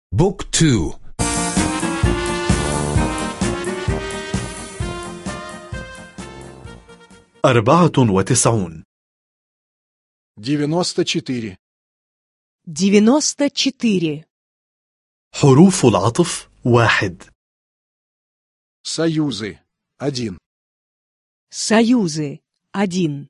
بوك تو 94 94. 94. حروف العطف 1 Союзы. 1. Союзы. 1.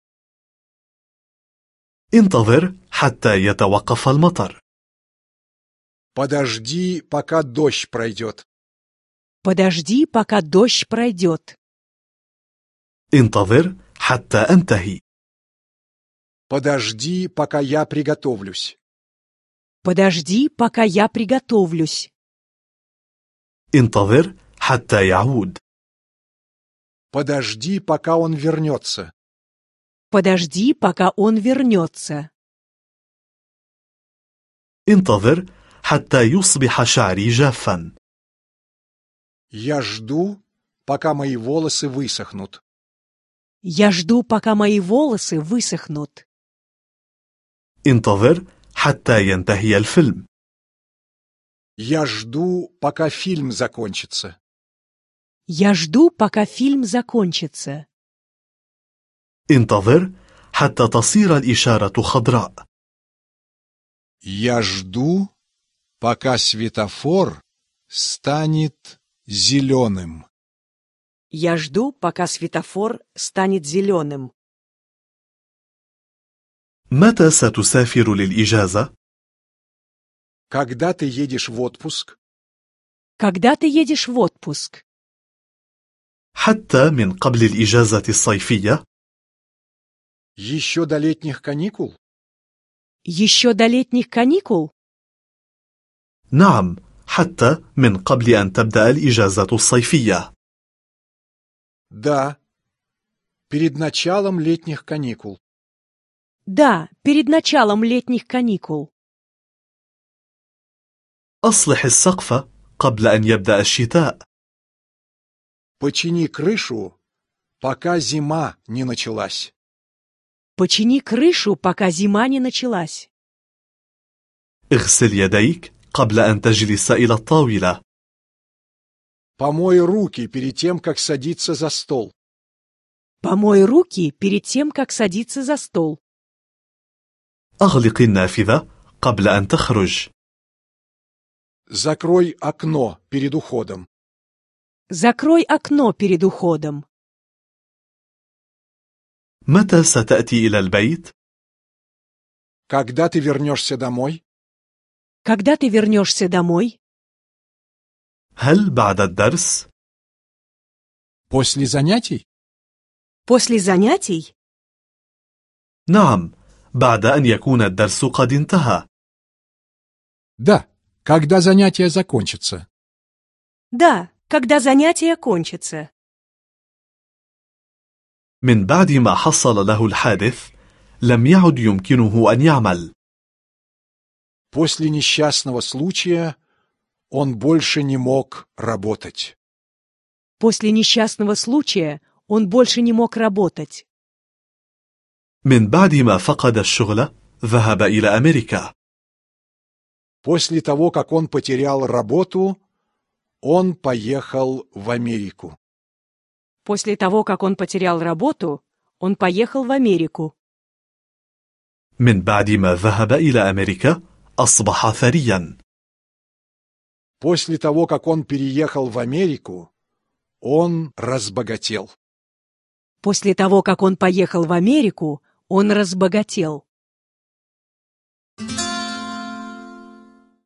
انتظر حتى يتوقف المطر. Подожди, пока дождь пройдет. Подожди, пока дождь пройдет. انتظر حتى أنتهي. Подожди, пока я приготовлюсь. Подожди, пока я приготовлюсь. انتظر حتى يعود. Подожди, пока он вернется. Подожди, пока он вернется. انتظر حتى يصبح شعري جافا. Я жду, пока мои волосы высохнут. Я жду, пока мои волосы высохнут. انتظر حتى ينتهي الفيلم. Я жду, пока фильм закончится. Я жду, пока фильм закончится. انتظر حتى تصير الإشارة خضراء. Я жду, пока светофор станет зеленым. Я жду, пока светофор станет зеленым. متى ستسافر للإجازة؟ Когда ты едешь в отпуск? Когда ты едешь в отпуск? حتى من قبل الإجازة الصيفية؟ Еще до летних каникул? Еще до летних каникул? نعم، حتى من قبل أن تبدأ الإجازة الصيفية. Да, перед началом летних каникул. Да, перед началом летних каникул. أصلح السقف قبل أن يبدأ الشتاء. Почини крышу, пока зима не началась. Почини крышу, пока зима не началась. اغسل يديك قبل أن تجلس إلى الطاولة. Помой руки перед тем, как садиться за стол. Помой руки перед тем, как садиться за стол. أغلق النافذة قبل أن تخرج. Закрой окно перед уходом. Закрой окно перед уходом. متى ستأتي إلى البيت؟ Когда ты вернешься домой? Когда ты вернешься домой? هل بعد الدرس؟ После занятий? После занятий? نعم، بعد أن يكون الدرس قد انتهى. Да, когда занятия закончатся. Да, когда занятия кончатся. من بعد ما حصل له الحادث لم يعد يمكنه أن يعمل. После несчастного случая он больше не мог работать. После несчастного случая он больше не мог работать. من بعد ما فقد الشغل ذهب إلى أمريكا. После того, как он потерял работу, он поехал в Америку. После того, как он потерял работу, он поехал в Америку. من بعد ما ذهب إلى أمريكا أصبح ثريا. После того, как он переехал в Америку, он разбогател. После того, как он поехал в Америку, он разбогател.